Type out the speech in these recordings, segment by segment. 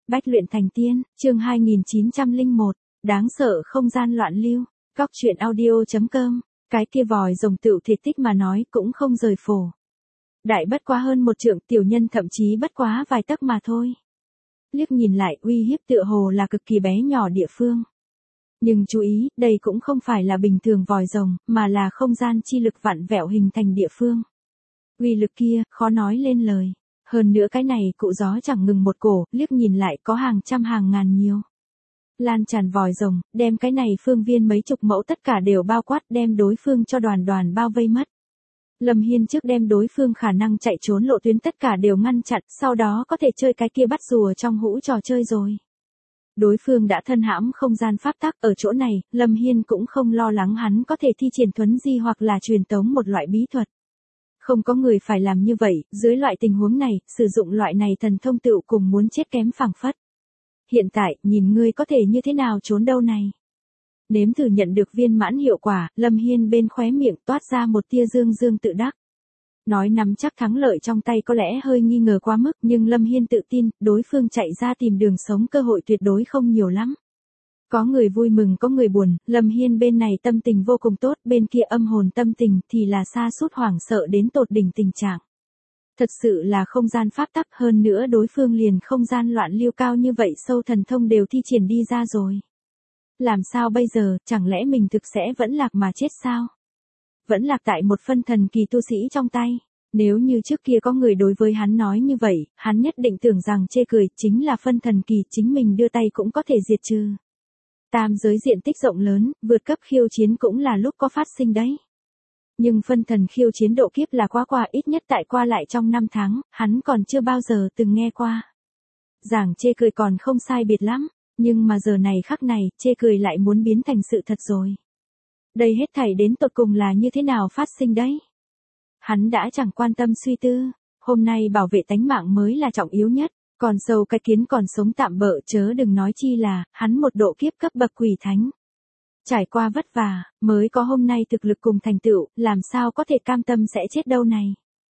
Bách luyện thành tiên, chương 2901, đáng sợ không gian loạn lưu, góc truyện audio.com, cái kia vòi rồng tựu thiệt tích mà nói cũng không rời phổ. Đại bất quá hơn một trượng, tiểu nhân thậm chí bất quá vài tấc mà thôi. Liếc nhìn lại, uy hiếp tựa hồ là cực kỳ bé nhỏ địa phương. Nhưng chú ý, đây cũng không phải là bình thường vòi rồng, mà là không gian chi lực vặn vẹo hình thành địa phương. Uy lực kia, khó nói lên lời. Hơn nữa cái này cụ gió chẳng ngừng một cổ, liếc nhìn lại có hàng trăm hàng ngàn nhiều. Lan tràn vòi rồng, đem cái này phương viên mấy chục mẫu tất cả đều bao quát, đem đối phương cho đoàn đoàn bao vây mất. Lâm Hiên trước đem đối phương khả năng chạy trốn lộ tuyến tất cả đều ngăn chặn, sau đó có thể chơi cái kia bắt rùa trong hũ trò chơi rồi. Đối phương đã thân hãm không gian pháp tắc ở chỗ này, Lâm Hiên cũng không lo lắng hắn có thể thi triển thuấn di hoặc là truyền tống một loại bí thuật. Không có người phải làm như vậy, dưới loại tình huống này, sử dụng loại này thần thông tựu cùng muốn chết kém phảng phất. Hiện tại, nhìn ngươi có thể như thế nào trốn đâu này. Nếm thử nhận được viên mãn hiệu quả, Lâm Hiên bên khóe miệng toát ra một tia dương dương tự đắc. Nói nắm chắc thắng lợi trong tay có lẽ hơi nghi ngờ quá mức, nhưng Lâm Hiên tự tin, đối phương chạy ra tìm đường sống cơ hội tuyệt đối không nhiều lắm. Có người vui mừng có người buồn, Lâm Hiên bên này tâm tình vô cùng tốt, bên kia âm hồn tâm tình thì là sa sút hoảng sợ đến tột đỉnh tình trạng. Thật sự là không gian pháp tắc, hơn nữa đối phương liền không gian loạn lưu cao như vậy sâu thần thông đều thi triển đi ra rồi. Làm sao bây giờ, chẳng lẽ mình thực sẽ vẫn lạc mà chết sao? Vẫn lạc tại một phân thần kỳ tu sĩ trong tay. Nếu như trước kia có người đối với hắn nói như vậy, hắn nhất định tưởng rằng chê cười, chính là phân thần kỳ chính mình đưa tay cũng có thể diệt trừ. Tam giới diện tích rộng lớn, vượt cấp khiêu chiến cũng là lúc có phát sinh đấy. Nhưng phân thần khiêu chiến độ kiếp là qua ít nhất tại qua lại trong 5 tháng, hắn còn chưa bao giờ từng nghe qua. Giảng chê cười còn không sai biệt lắm, nhưng mà giờ này khắc này, chê cười lại muốn biến thành sự thật rồi. Đây hết thảy đến tột cùng là như thế nào phát sinh đấy? Hắn đã chẳng quan tâm suy tư, hôm nay bảo vệ tánh mạng mới là trọng yếu nhất. Còn sâu cái kiến còn sống tạm bợ chớ đừng nói chi là, hắn một độ kiếp cấp bậc quỷ thánh. Trải qua vất vả, mới có hôm nay thực lực cùng thành tựu, làm sao có thể cam tâm sẽ chết đâu này.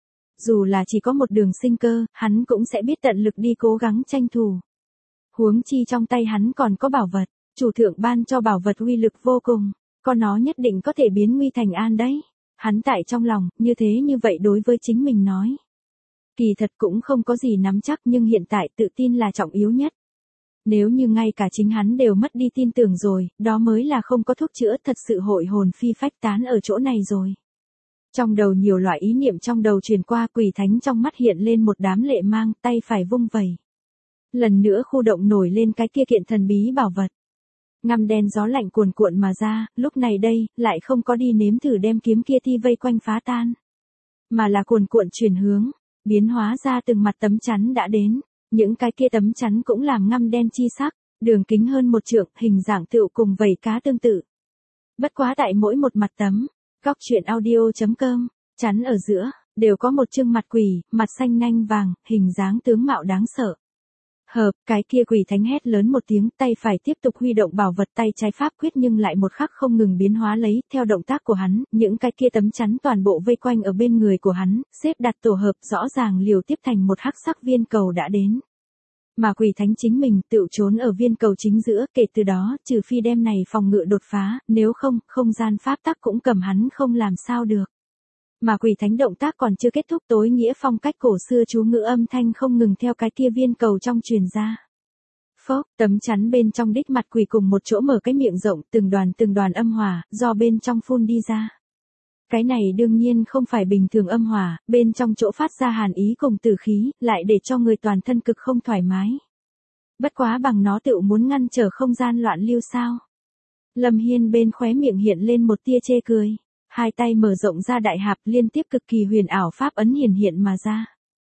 Dù là chỉ có một đường sinh cơ, hắn cũng sẽ biết tận lực đi cố gắng tranh thủ. Huống chi trong tay hắn còn có bảo vật, chủ thượng ban cho bảo vật uy lực vô cùng, có nó nhất định có thể biến nguy thành an đấy. Hắn tại trong lòng, như thế như vậy đối với chính mình nói. Kỳ thật cũng không có gì nắm chắc nhưng hiện tại tự tin là trọng yếu nhất. Nếu như ngay cả chính hắn đều mất đi tin tưởng rồi, đó mới là không có thuốc chữa, thật sự hội hồn phi phách tán ở chỗ này rồi. Trong đầu nhiều loại ý niệm trong đầu truyền qua, quỷ thánh trong mắt hiện lên một đám lệ mang, tay phải vung vẩy. Lần nữa khu động nổi lên cái kia kiện thần bí bảo vật. Ngăm đen gió lạnh cuồn cuộn mà ra, lúc này đây, lại không có đi nếm thử đem kiếm kia thi vây quanh phá tan. Mà là cuồn cuộn chuyển hướng. Biến hóa ra từng mặt tấm chắn đã đến, những cái kia tấm chắn cũng làm ngăm đen chi sắc, đường kính hơn một trượng, hình dạng tựu cùng vảy cá tương tự. Bất quá tại mỗi một mặt tấm, góc truyện audio.com, chắn ở giữa, đều có một trương mặt quỷ, mặt xanh nanh vàng, hình dáng tướng mạo đáng sợ. Hợp, cái kia quỷ thánh hét lớn một tiếng, tay phải tiếp tục huy động bảo vật, tay trái pháp quyết nhưng lại một khắc không ngừng biến hóa lấy, theo động tác của hắn, những cái kia tấm chắn toàn bộ vây quanh ở bên người của hắn, xếp đặt tổ hợp rõ ràng liều tiếp thành một hắc sắc viên cầu đã đến. Mà quỷ thánh chính mình tự trốn ở viên cầu chính giữa, kể từ đó, trừ phi đem này phòng ngự đột phá, nếu không, không gian pháp tắc cũng cầm hắn không làm sao được. Mà quỷ thánh động tác còn chưa kết thúc, tối nghĩa phong cách cổ xưa chú ngữ âm thanh không ngừng theo cái kia viên cầu trong truyền ra. Phốc, tấm chắn bên trong đích mặt quỷ cùng một chỗ mở cái miệng rộng, từng đoàn âm hỏa, do bên trong phun đi ra. Cái này đương nhiên không phải bình thường âm hỏa, bên trong chỗ phát ra hàn ý cùng tử khí, lại để cho người toàn thân cực không thoải mái. Bất quá bằng nó tựu muốn ngăn trở không gian loạn lưu sao. Lâm Hiên bên khóe miệng hiện lên một tia chê cười. Hai tay mở rộng ra đại hạp liên tiếp cực kỳ huyền ảo pháp ấn hiện mà ra.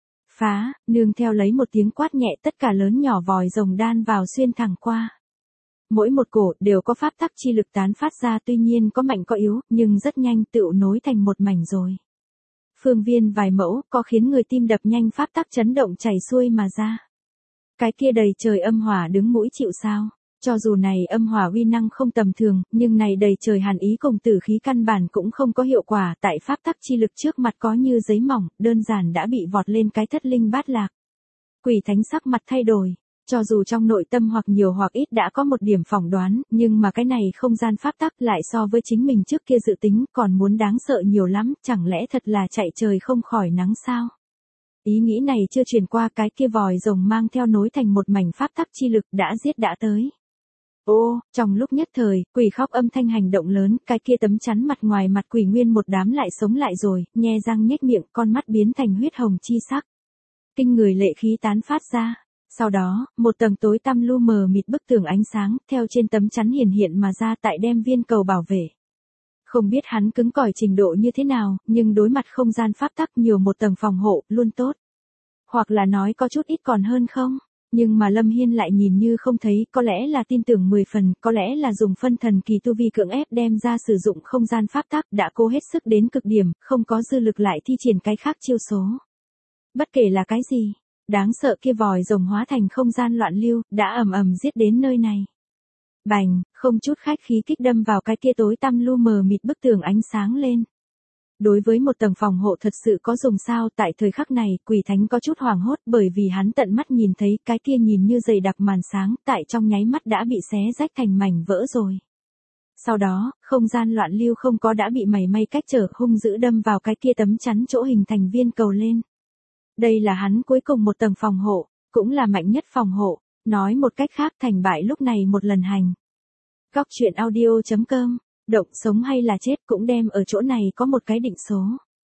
Phá, nương theo lấy một tiếng quát nhẹ tất cả lớn nhỏ vòi rồng đan vào xuyên thẳng qua. Mỗi một cổ đều có pháp tắc chi lực tán phát ra, tuy nhiên có mạnh có yếu, nhưng rất nhanh tựu nối thành một mảnh rồi. Phương viên vài mẫu, có khiến người tim đập nhanh pháp tắc chấn động chảy xuôi mà ra. Cái kia đầy trời âm hỏa đứng mũi chịu sao. Cho dù này âm hỏa uy năng không tầm thường, nhưng này đầy trời hàn ý cùng tử khí căn bản cũng không có hiệu quả, tại pháp tắc chi lực trước mặt có như giấy mỏng, đơn giản đã bị vọt lên cái thất linh bát lạc. Quỷ thánh sắc mặt thay đổi, Cho dù trong nội tâm hoặc nhiều hoặc ít đã có một điểm phỏng đoán, nhưng mà cái này không gian pháp tắc lại so với chính mình trước kia dự tính còn muốn đáng sợ nhiều lắm, chẳng lẽ thật là chạy trời không khỏi nắng sao? Ý nghĩ này chưa truyền qua, cái kia vòi rồng mang theo nối thành một mảnh pháp tắc chi lực đã giết đã tới. Ô, trong lúc nhất thời, quỷ khóc âm thanh hành động lớn, cái kia tấm chắn mặt ngoài mặt quỷ nguyên một đám lại sống lại rồi, nhe răng nhếch miệng, con mắt biến thành huyết hồng chi sắc. Kinh người lệ khí tán phát ra. Sau đó, một tầng tối tăm lu mờ mịt bức tường ánh sáng, theo trên tấm chắn hiển hiện mà ra tại đem viên cầu bảo vệ. Không biết hắn cứng cỏi trình độ như thế nào, nhưng đối mặt không gian pháp tắc nhiều một tầng phòng hộ, luôn tốt. Hoặc là nói có chút ít còn hơn không? Nhưng mà Lâm Hiên lại nhìn như không thấy, có lẽ là tin tưởng 10 phần, có lẽ là dùng phân thần kỳ tu vi cưỡng ép đem ra sử dụng không gian pháp tắc, đã cố hết sức đến cực điểm, không có dư lực lại thi triển cái khác chiêu số. Bất kể là cái gì, đáng sợ kia vòi rồng hóa thành không gian loạn lưu, đã ầm ầm giết đến nơi này. Bành, không chút khách khí kích đâm vào cái kia tối tăm lu mờ mịt bức tường ánh sáng lên. Đối với một tầng phòng hộ thật sự có dùng sao, tại thời khắc này, quỷ thánh có chút hoảng hốt bởi vì hắn tận mắt nhìn thấy cái kia nhìn như dày đặc màn sáng, tại trong nháy mắt đã bị xé rách thành mảnh vỡ rồi. Sau đó, không gian loạn lưu không có đã bị mảy may cách trở, hung dữ đâm vào cái kia tấm chắn chỗ hình thành viên cầu lên. Đây là hắn cuối cùng một tầng phòng hộ, cũng là mạnh nhất phòng hộ, nói một cách khác thành bại lúc này một lần hành. Góc truyện audio.com, động sống hay là chết cũng đem ở chỗ này có một cái định số.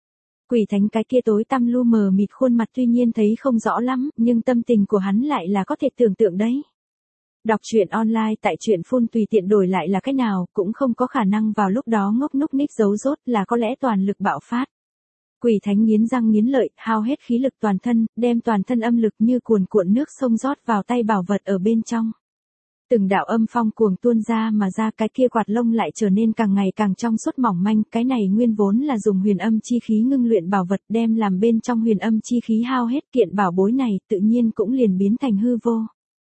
Quỷ thánh cái kia tối tăm lu mờ mịt khuôn mặt tuy nhiên thấy không rõ lắm, nhưng tâm tình của hắn lại là có thể tưởng tượng đấy. Đọc truyện online tại truyện phun tùy tiện đổi lại là cái nào, cũng không có khả năng vào lúc đó ngốc núc ních giấu rốt, là có lẽ toàn lực bạo phát. Quỷ thánh nghiến răng nghiến lợi, hao hết khí lực toàn thân, đem toàn thân âm lực như cuồn cuộn nước sông rót vào tay bảo vật ở bên trong. Từng đạo âm phong cuồng tuôn ra mà ra, cái kia quạt lông lại trở nên càng ngày càng trong suốt mỏng manh, cái này nguyên vốn là dùng huyền âm chi khí ngưng luyện bảo vật đem làm bên trong huyền âm chi khí hao hết, kiện bảo bối này tự nhiên cũng liền biến thành hư vô.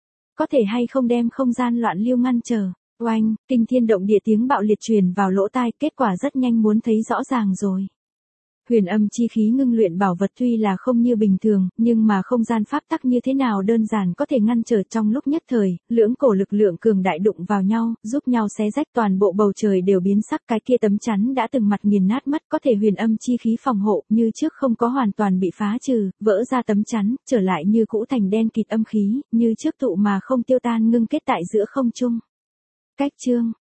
Có thể hay không đem không gian loạn lưu ngăn trở? Oanh, kinh thiên động địa tiếng bạo liệt truyền vào lỗ tai, kết quả rất nhanh muốn thấy rõ ràng rồi. Huyền âm chi khí ngưng luyện bảo vật tuy là không như bình thường, nhưng mà không gian pháp tắc như thế nào đơn giản có thể ngăn trở. Trong lúc nhất thời, lưỡng cổ lực lượng cường đại đụng vào nhau, giúp nhau xé rách, toàn bộ bầu trời đều biến sắc, cái kia tấm chắn đã từng mặt nghiền nát mất, có thể huyền âm chi khí phòng hộ, như trước không có hoàn toàn bị phá trừ, vỡ ra tấm chắn, trở lại như cũ thành đen kịt âm khí, như trước tụ mà không tiêu tan ngưng kết tại giữa không trung. Cách chương